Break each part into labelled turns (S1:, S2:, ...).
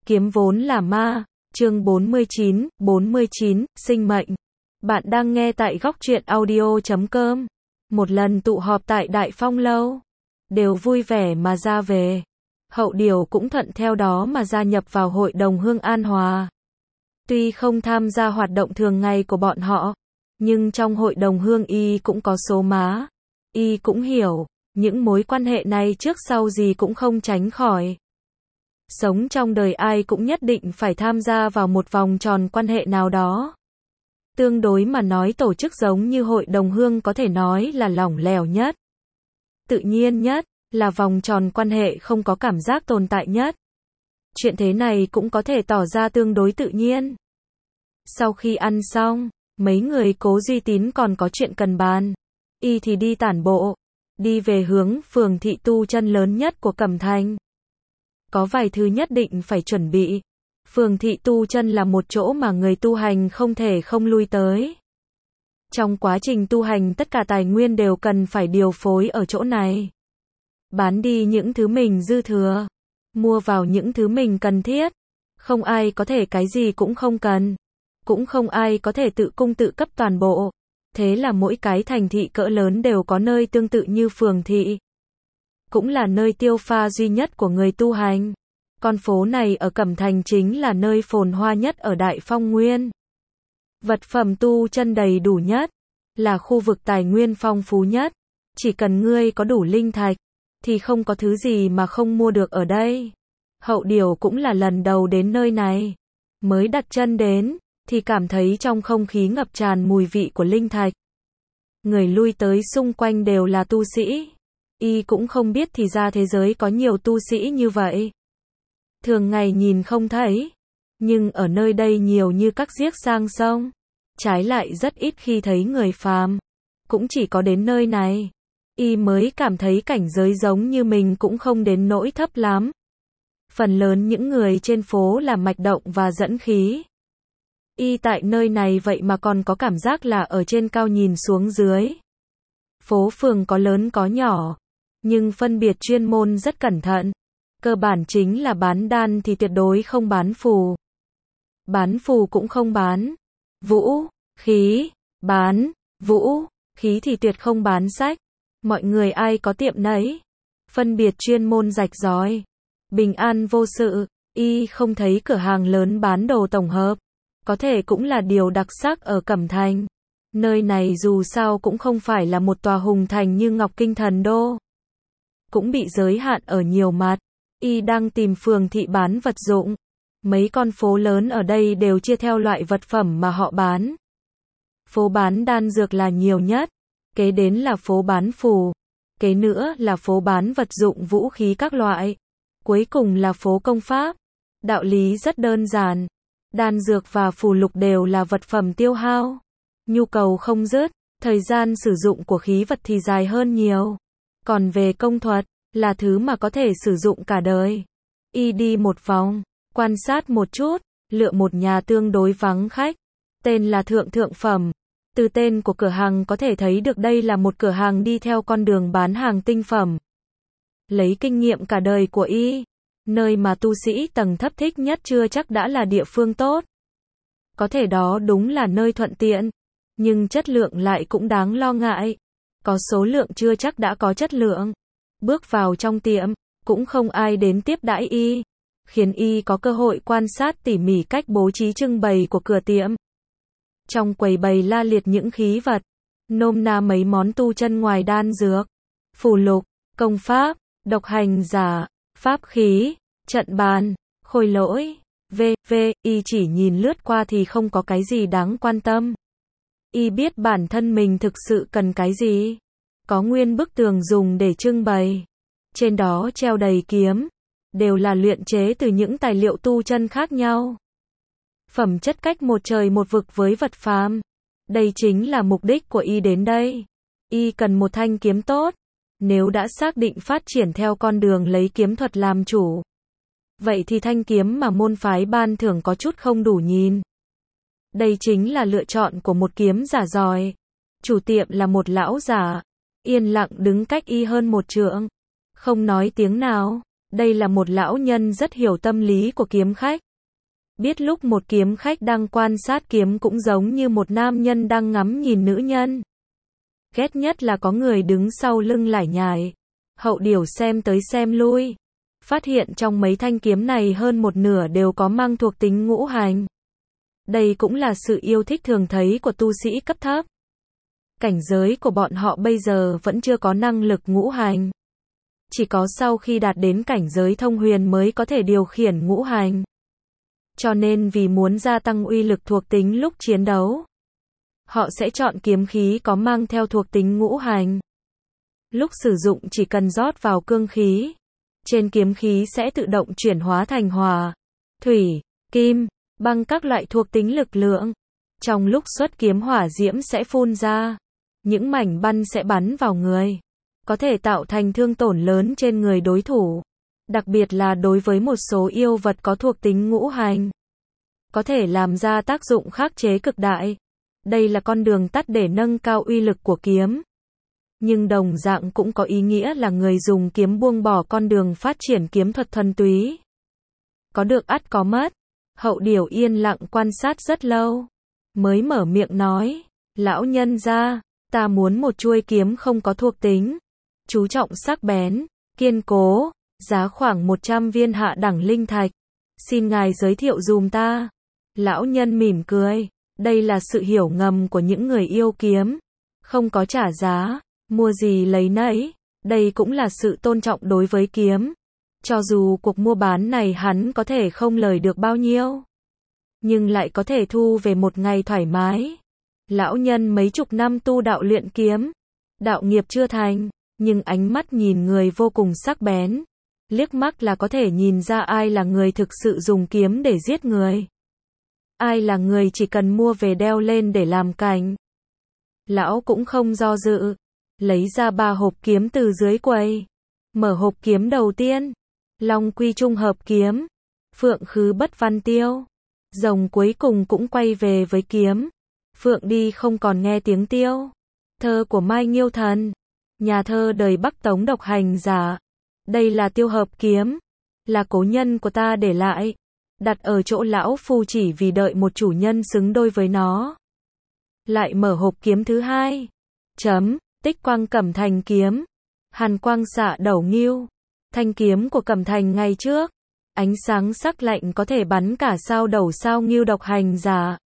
S1: Kiếm vốn là ma, chương 49, sinh mệnh. Bạn đang nghe tại góc truyện audio.com. Một lần tụ họp tại Đại Phong Lâu, đều vui vẻ mà ra về. Hậu Điều cũng thuận theo đó mà gia nhập vào hội đồng hương An Hòa. Tuy không tham gia hoạt động thường ngày của bọn họ, nhưng trong hội đồng hương y cũng có số má. Y cũng hiểu, những mối quan hệ này trước sau gì cũng không tránh khỏi. Sống trong đời ai cũng nhất định phải tham gia vào một vòng tròn quan hệ nào đó. Tương đối mà nói tổ chức giống như hội đồng hương có thể nói là lỏng lẻo nhất, tự nhiên nhất, là vòng tròn quan hệ không có cảm giác tồn tại nhất. Chuyện thế này cũng có thể tỏ ra tương đối tự nhiên. Sau khi ăn xong, mấy người Cố Duy Tín còn có chuyện cần bàn. Y thì đi tản bộ, đi về hướng phường thị tu chân lớn nhất của Cẩm Thành. Có vài thứ nhất định phải chuẩn bị. Phường thị tu chân là một chỗ mà người tu hành không thể không lui tới. Trong quá trình tu hành tất cả tài nguyên đều cần phải điều phối ở chỗ này. Bán đi những thứ mình dư thừa, mua vào những thứ mình cần thiết. Không ai có thể cái gì cũng không cần, cũng không ai có thể tự cung tự cấp toàn bộ. Thế là mỗi cái thành thị cỡ lớn đều có nơi tương tự như phường thị. Cũng là nơi tiêu pha duy nhất của người tu hành. Con phố này ở Cẩm Thành chính là nơi phồn hoa nhất ở Đại Phong Nguyên. Vật phẩm tu chân đầy đủ nhất, là khu vực tài nguyên phong phú nhất. Chỉ cần ngươi có đủ linh thạch, thì không có thứ gì mà không mua được ở đây. Hậu Điều cũng là lần đầu đến nơi này. Mới đặt chân đến, thì cảm thấy trong không khí ngập tràn mùi vị của linh thạch. Người lui tới xung quanh đều là tu sĩ. Y cũng không biết thì ra thế giới có nhiều tu sĩ như vậy. Thường ngày nhìn không thấy, nhưng ở nơi đây nhiều như các giếc sang sông. Trái lại rất ít khi thấy người phàm. Cũng chỉ có đến nơi này, Y mới cảm thấy cảnh giới giống như mình cũng không đến nỗi thấp lắm. Phần lớn những người trên phố là mạch động và dẫn khí. Y tại nơi này vậy mà còn có cảm giác là ở trên cao nhìn xuống dưới. Phố phường có lớn có nhỏ, nhưng phân biệt chuyên môn rất cẩn thận. Cơ bản chính là bán đan thì tuyệt đối không bán phù. Bán phù cũng không bán vũ khí, bán vũ khí thì tuyệt không bán sách. Mọi người ai có tiệm nấy. Phân biệt chuyên môn rạch ròi. Bình an vô sự, Y không thấy cửa hàng lớn bán đồ tổng hợp. Có thể cũng là điều đặc sắc ở Cẩm Thành. Nơi này dù sao cũng không phải là một tòa hùng thành như Ngọc Kinh Thần Đô. Cũng bị giới hạn ở nhiều mặt. Y đang tìm phường thị bán vật dụng. Mấy con phố lớn ở đây đều chia theo loại vật phẩm mà họ bán. Phố bán đan dược là nhiều nhất. Kế đến là phố bán phù. Kế nữa là phố bán vật dụng vũ khí các loại. Cuối cùng là phố công pháp. Đạo lý rất đơn giản. Đan dược và phù lục đều là vật phẩm tiêu hao. Nhu cầu không dứt. Thời gian sử dụng của khí vật thì dài hơn nhiều. Còn về công thuật, là thứ mà có thể sử dụng cả đời. Y đi một vòng, quan sát một chút, lựa một nhà tương đối vắng khách. Tên là Thượng Thượng Phẩm. Từ tên của cửa hàng có thể thấy được đây là một cửa hàng đi theo con đường bán hàng tinh phẩm. Lấy kinh nghiệm cả đời của Y, nơi mà tu sĩ tầng thấp thích nhất chưa chắc đã là địa phương tốt. Có thể đó đúng là nơi thuận tiện, nhưng chất lượng lại cũng đáng lo ngại. Có số lượng chưa chắc đã có chất lượng. Bước vào trong tiệm, cũng không ai đến tiếp đãi Y, khiến Y có cơ hội quan sát tỉ mỉ cách bố trí trưng bày của cửa tiệm. Trong quầy bày la liệt những khí vật, nôm na mấy món tu chân ngoài đan dược, phù lục, công pháp, độc hành giả, pháp khí, trận bàn, khôi lỗi, v.v. Y chỉ nhìn lướt qua thì không có cái gì đáng quan tâm. Y biết bản thân mình thực sự cần cái gì. Có nguyên bức tường dùng để trưng bày. Trên đó treo đầy kiếm. Đều là luyện chế từ những tài liệu tu chân khác nhau. Phẩm chất cách một trời một vực với vật phàm. Đây chính là mục đích của Y đến đây. Y cần một thanh kiếm tốt. Nếu đã xác định phát triển theo con đường lấy kiếm thuật làm chủ, vậy thì thanh kiếm mà môn phái ban thưởng có chút không đủ nhìn. Đây chính là lựa chọn của một kiếm giả giỏi. Chủ tiệm là một lão giả, yên lặng đứng cách Y hơn một trượng, không nói tiếng nào. Đây là một lão nhân rất hiểu tâm lý của kiếm khách. Biết lúc một kiếm khách đang quan sát kiếm cũng giống như một nam nhân đang ngắm nhìn nữ nhân. Ghét nhất là có người đứng sau lưng lải nhải. Hậu Điểu xem tới xem lui. Phát hiện trong mấy thanh kiếm này hơn một nửa đều có mang thuộc tính ngũ hành. Đây cũng là sự yêu thích thường thấy của tu sĩ cấp thấp. Cảnh giới của bọn họ bây giờ vẫn chưa có năng lực ngũ hành. Chỉ có sau khi đạt đến cảnh giới thông huyền mới có thể điều khiển ngũ hành. Cho nên vì muốn gia tăng uy lực thuộc tính lúc chiến đấu, họ sẽ chọn kiếm khí có mang theo thuộc tính ngũ hành. Lúc sử dụng chỉ cần rót vào cương khí, trên kiếm khí sẽ tự động chuyển hóa thành hỏa, thủy, kim, băng các loại thuộc tính lực lượng. Trong lúc xuất kiếm hỏa diễm sẽ phun ra, những mảnh băng sẽ bắn vào người, có thể tạo thành thương tổn lớn trên người đối thủ. Đặc biệt là đối với một số yêu vật có thuộc tính ngũ hành, có thể làm ra tác dụng khắc chế cực đại. Đây là con đường tắt để nâng cao uy lực của kiếm. Nhưng đồng dạng cũng có ý nghĩa là người dùng kiếm buông bỏ con đường phát triển kiếm thuật thuần túy. Có được ắt có mất. Hậu Điểu yên lặng quan sát rất lâu, mới mở miệng nói, lão nhân gia, ta muốn một chuôi kiếm không có thuộc tính, chú trọng sắc bén, kiên cố, giá khoảng 100 viên hạ đẳng linh thạch. Xin ngài giới thiệu dùm ta. Lão nhân mỉm cười, đây là sự hiểu ngầm của những người yêu kiếm. Không có trả giá, mua gì lấy nấy, đây cũng là sự tôn trọng đối với kiếm. Cho dù cuộc mua bán này hắn có thể không lời được bao nhiêu, nhưng lại có thể thu về một ngày thoải mái. Lão nhân mấy chục năm tu đạo luyện kiếm, đạo nghiệp chưa thành, nhưng ánh mắt nhìn người vô cùng sắc bén. Liếc mắt là có thể nhìn ra ai là người thực sự dùng kiếm để giết người, ai là người chỉ cần mua về đeo lên để làm cảnh. Lão cũng không do dự, lấy ra 3 hộp kiếm từ dưới quầy. Mở hộp kiếm đầu tiên, Long Quy Trung Hợp Kiếm, Phượng Khứ Bất Văn Tiêu. Rồng cuối cùng cũng quay về với kiếm. Phượng đi không còn nghe tiếng tiêu. Thơ của Mai Nghiêu Thần, nhà thơ đời Bắc Tống độc hành giả. Đây là Tiêu Hợp Kiếm, là cố nhân của ta để lại, đặt ở chỗ lão phu chỉ vì đợi một chủ nhân xứng đôi với nó. Lại mở hộp kiếm thứ hai. Tích Quang Cẩm Thành Kiếm, hàn quang xạ đầu nghiêu. Thanh kiếm của Cẩm Thành ngày trước, ánh sáng sắc lạnh có thể bắn cả sao đầu sao nghiêu độc hành giả.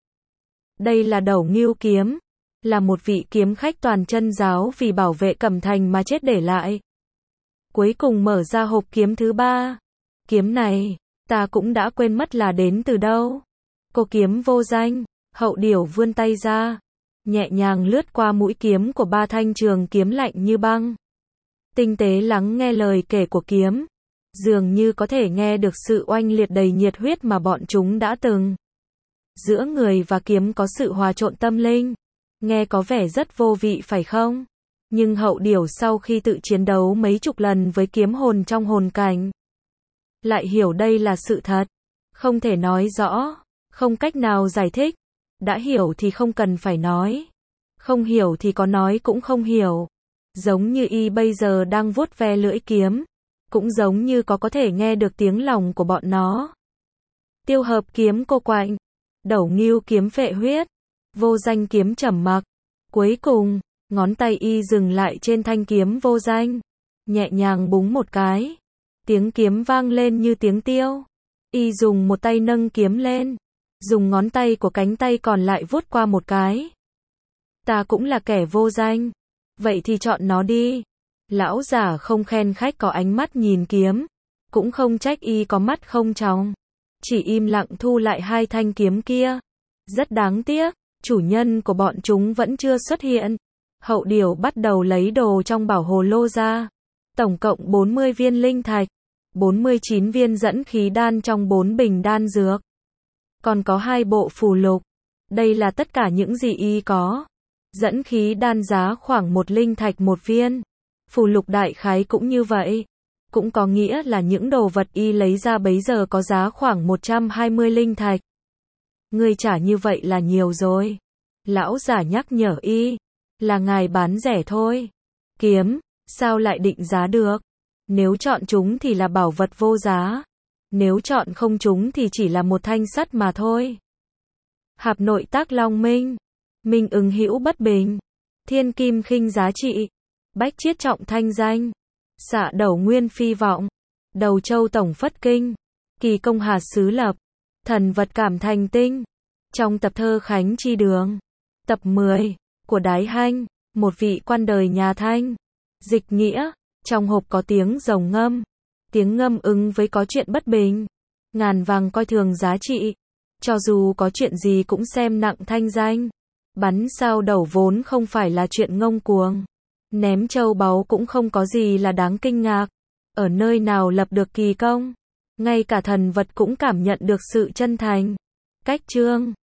S1: Đây là Đầu Nghiêu Kiếm, là một vị kiếm khách toàn chân giáo vì bảo vệ Cẩm Thành mà chết để lại. Cuối cùng mở ra hộp kiếm thứ ba. Kiếm này, ta cũng đã quên mất là đến từ đâu. Cô kiếm vô danh. Hậu Điểu vươn tay ra, nhẹ nhàng lướt qua mũi kiếm của 3 thanh trường kiếm lạnh như băng. Tinh tế lắng nghe lời kể của kiếm, dường như có thể nghe được sự oanh liệt đầy nhiệt huyết mà bọn chúng đã từng. Giữa người và kiếm có sự hòa trộn tâm linh, nghe có vẻ rất vô vị phải không? Nhưng Hậu Điểu sau khi tự chiến đấu mấy chục lần với kiếm hồn trong hồn cảnh, lại hiểu đây là sự thật. Không thể nói rõ, không cách nào giải thích. Đã hiểu thì không cần phải nói, không hiểu thì có nói cũng không hiểu. Giống như y bây giờ đang vuốt ve lưỡi kiếm, cũng giống như có thể nghe được tiếng lòng của bọn nó. Tiêu Hợp Kiếm cô quạnh, Đầu Nghiêu Kiếm phệ huyết, Vô Danh Kiếm trầm mặc. Cuối cùng, ngón tay y dừng lại trên thanh kiếm vô danh, nhẹ nhàng búng một cái. Tiếng kiếm vang lên như tiếng tiêu. Y dùng một tay nâng kiếm lên, dùng ngón tay của cánh tay còn lại vuốt qua một cái. Ta cũng là kẻ vô danh, vậy thì chọn nó đi. Lão giả không khen khách có ánh mắt nhìn kiếm, cũng không trách y có mắt không tròng, chỉ im lặng thu lại 2 thanh kiếm kia. Rất đáng tiếc, chủ nhân của bọn chúng vẫn chưa xuất hiện. Hậu Điểu bắt đầu lấy đồ trong bảo hồ lô ra. Tổng cộng 40 viên linh thạch, 49 viên dẫn khí đan trong 4 bình đan dược. Còn có 2 bộ phù lục. Đây là tất cả những gì y có. Dẫn khí đan giá khoảng 1 linh thạch 1 viên. Phù lục đại khái cũng như vậy. Cũng có nghĩa là những đồ vật y lấy ra bấy giờ có giá khoảng 120 linh thạch. Ngươi trả như vậy là nhiều rồi. Lão giả nhắc nhở y. Là ngài bán rẻ thôi. Kiếm, sao lại định giá được? Nếu chọn chúng thì là bảo vật vô giá. Nếu chọn không chúng thì chỉ là một thanh sắt mà thôi. Hạp nội tác long minh. Minh ứng hữu bất bình. Thiên kim khinh giá trị. Bách chiết trọng thanh danh. Xạ đầu nguyên phi vọng. Đầu châu tổng phất kinh. Kỳ công hạt xứ lập. Thần vật cảm thành tinh. Trong tập thơ Khánh Chi Đường. Tập 10. Của Đái Hanh. Một vị quan đời nhà Thanh. Dịch nghĩa. Trong hộp có tiếng rồng ngâm. Tiếng ngâm ứng với có chuyện bất bình. Ngàn vàng coi thường giá trị. Cho dù có chuyện gì cũng xem nặng thanh danh. Bắn sao đầu vốn không phải là chuyện ngông cuồng. Ném châu báu cũng không có gì là đáng kinh ngạc. Ở nơi nào lập được kỳ công, ngay cả thần vật cũng cảm nhận được sự chân thành. Cách chương